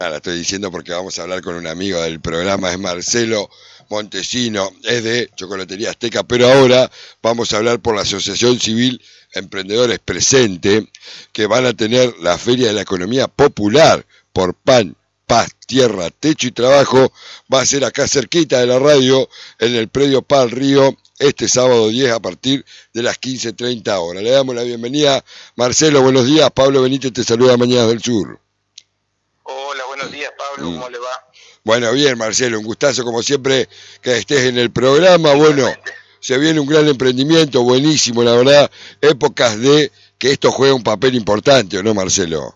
La estoy diciendo porque vamos a hablar con un amigo del programa, es Marcelo Montesino, es de Chocolatería Azteca, pero ahora vamos a hablar por la Asociación Civil Emprendedores Presente, que van a tener la Feria de la Economía Popular por Pan, Paz, Tierra, Techo y Trabajo. Va a ser acá cerquita de la radio, en el predio Pal Río, este sábado 10 a partir de las 15:30 horas. Le damos la bienvenida. Marcelo, buenos días. Pablo Benítez te saluda, Mañanas del Sur. Hola, buenos días, Pablo, ¿cómo le va? Bueno, bien, Marcelo, un gustazo como siempre que estés en el programa. Bueno, se viene un gran emprendimiento, buenísimo, la verdad, épocas de que esto juega un papel importante, ¿o no, Marcelo?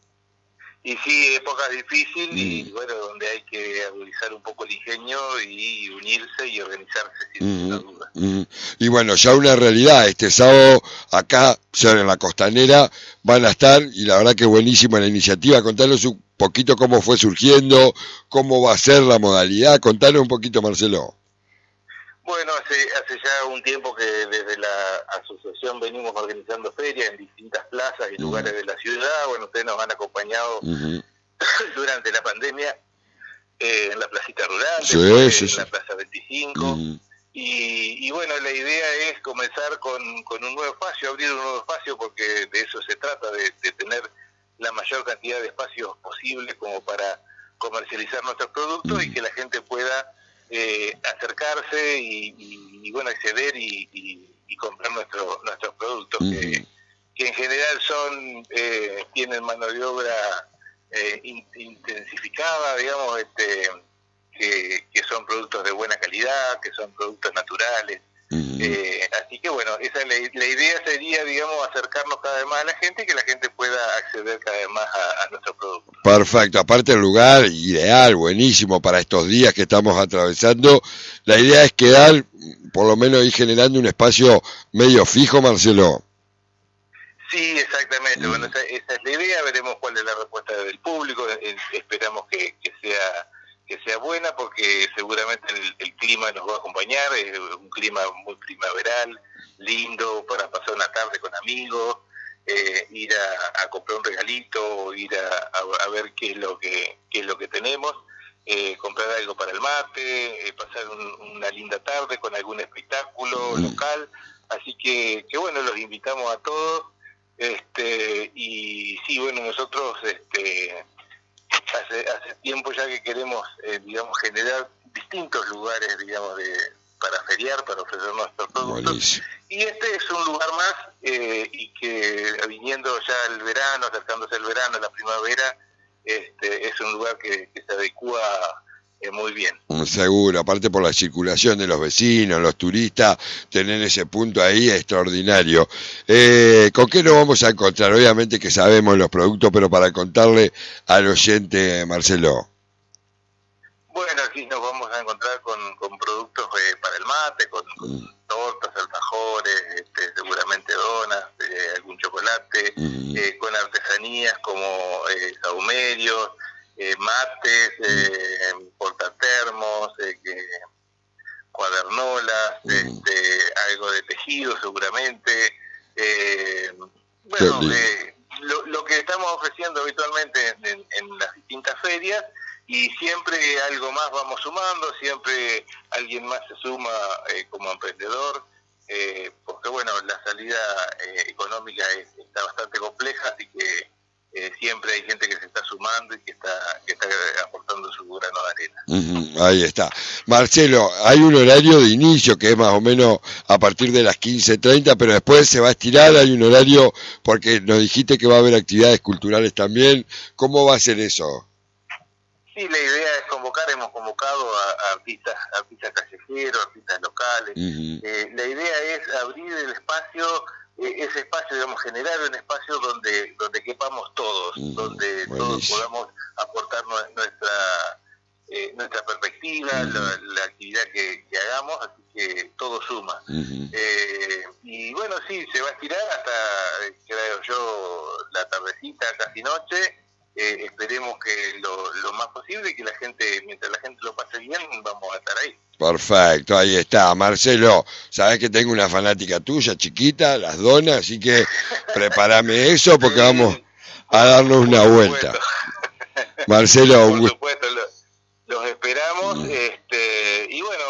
Y sí, épocas difíciles y bueno, donde hay que agudizar un poco el ingenio y unirse y organizarse, sin duda. Y bueno, ya una realidad, este sábado acá, en la Costanera, van a estar, y la verdad que buenísima la iniciativa. Contanos un poquito cómo fue surgiendo, cómo va a ser la modalidad, contanos un poquito, Marcelo. Bueno, hace ya un tiempo que desde la asociación venimos organizando ferias en distintas plazas y lugares de la ciudad. Bueno, ustedes nos han acompañado durante la pandemia en la placita rural, en la plaza 25. Y bueno, la idea es comenzar con un nuevo espacio, abrir un nuevo espacio, porque de eso se trata, de tener la mayor cantidad de espacios posibles como para comercializar nuestros productos y que la gente pueda acercarse y bueno, acceder y comprar nuestros productos que en general tienen mano de obra intensificada, digamos, que son productos de buena calidad, que son productos naturales. Así que bueno, la idea sería, digamos, acercarnos cada vez más a la gente y que la gente pueda acceder cada vez más a nuestros productos. Perfecto, aparte el lugar ideal, buenísimo para estos días que estamos atravesando. La idea es quedar, por lo menos ir generando un espacio medio fijo, Marcelo. Sí, exactamente. Bueno, esa es la idea. Veremos cuál es la respuesta del público. Esperamos que sea buena, porque seguramente el clima nos va a acompañar. Es un clima muy primaveral, lindo para pasar una tarde con amigos, ir a comprar un regalito, ir a ver qué es lo que tenemos, comprar algo para el mate, pasar una linda tarde con algún espectáculo local. Así que bueno, los invitamos a todos. Y sí, bueno, nosotros hace tiempo ya que queremos, digamos, generar distintos lugares, digamos, para feriar, para ofrecer nuestros productos. Buenísimo. Y este es un lugar más, y que viniendo ya el verano, acercándose el verano, la primavera, es un lugar que se adecua muy bien. Seguro, aparte por la circulación de los vecinos, los turistas, tener ese punto ahí es extraordinario. ¿Con qué nos vamos a encontrar? Obviamente que sabemos los productos, pero para contarle al oyente, Marcelo. Bueno, aquí nos vamos a encontrar con productos para el mate, con tortas, alfajores, seguramente donas, algún chocolate, con artesanías como sahumerios, mates, portatermos, cuadernolas, algo de tejido seguramente. Bueno, lo que estamos ofreciendo habitualmente en las distintas ferias, y siempre algo más vamos sumando, siempre alguien más se suma como emprendedor, porque bueno, la salida económica está bastante compleja, así que siempre hay gente que se está sumando y que está aportando su grano de arena. Ahí está. Marcelo, hay un horario de inicio que es más o menos a partir de las 15:30, pero después se va a estirar. Hay un horario, porque nos dijiste que va a haber actividades culturales también. ¿Cómo va a ser eso? Sí, la idea es hemos convocado a artistas callejeros, artistas locales. La idea es abrir el espacio, ese espacio, digamos, generar un espacio donde quepamos todos, donde todos podamos aportar nuestra perspectiva, la actividad que hagamos, así que todo suma. Y bueno, sí, se va a estirar hasta, creo yo, la tardecita, casi noche. Esperemos que lo más posible, y que la gente, mientras la gente lo pase bien, vamos a estar ahí. Perfecto, ahí está. Marcelo, sabés que tengo una fanática tuya, chiquita, las donas, así que prepárame eso porque vamos a darnos una vuelta. Marcelo, por supuesto, los esperamos. Y bueno,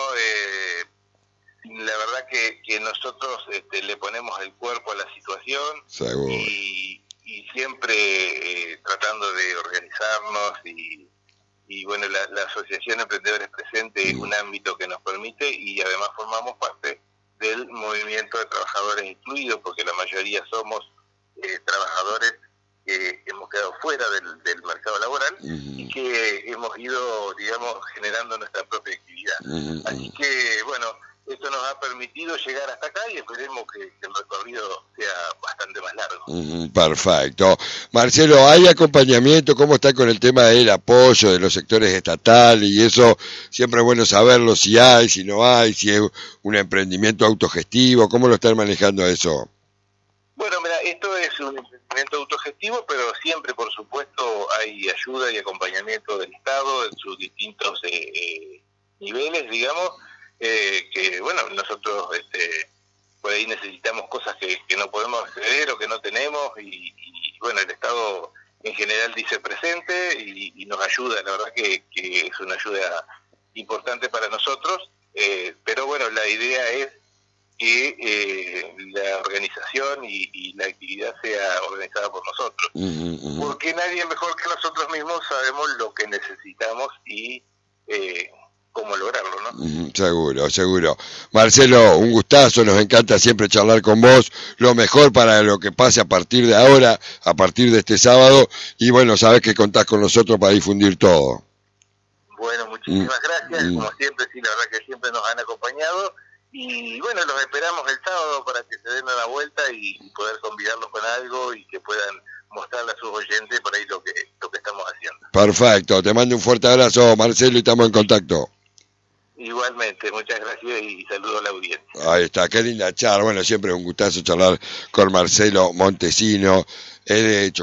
la verdad que nosotros le ponemos el cuerpo a la situación. Seguro. Y siempre tratando de organizarnos y bueno, la Asociación Emprendedores Presente es un ámbito que nos permite, y además formamos parte del movimiento de trabajadores incluidos, porque la mayoría somos trabajadores que hemos quedado fuera del mercado laboral y que hemos ido, digamos, generando nuestra propia actividad. Así que, bueno, esto nos ha permitido llegar hasta acá y esperemos que el recorrido sea bastante más largo. Perfecto. Marcelo, ¿hay acompañamiento? ¿Cómo está con el tema del apoyo de los sectores estatales y eso? Siempre es bueno saberlo, si hay, si no hay, si es un emprendimiento autogestivo. ¿Cómo lo están manejando eso? Bueno, mira, esto es un emprendimiento autogestivo, pero siempre, por supuesto, hay ayuda y acompañamiento del Estado en sus distintos niveles, digamos. Que bueno, nosotros por ahí necesitamos cosas que no podemos acceder o que no tenemos y bueno, el Estado en general dice presente y nos ayuda. La verdad que es una ayuda importante para nosotros, pero bueno, la idea es que la organización y la actividad sea organizada por nosotros, porque nadie mejor que nosotros mismos sabemos lo que necesitamos y cómo lograrlo, ¿no? Seguro, seguro. Marcelo, un gustazo, nos encanta siempre charlar con vos, lo mejor para lo que pase a partir de ahora, a partir de este sábado, y bueno, sabés que contás con nosotros para difundir todo. Bueno, muchísimas gracias, como siempre, sí, la verdad que siempre nos han acompañado, y bueno, los esperamos el sábado para que se den una vuelta y poder convidarlos con algo y que puedan mostrarle a sus oyentes por ahí lo que estamos haciendo. Perfecto, te mando un fuerte abrazo, Marcelo, y estamos en contacto. Igualmente, muchas gracias y saludo a la audiencia. Ahí está, qué linda charla. Bueno, siempre es un gustazo charlar con Marcelo Montesino.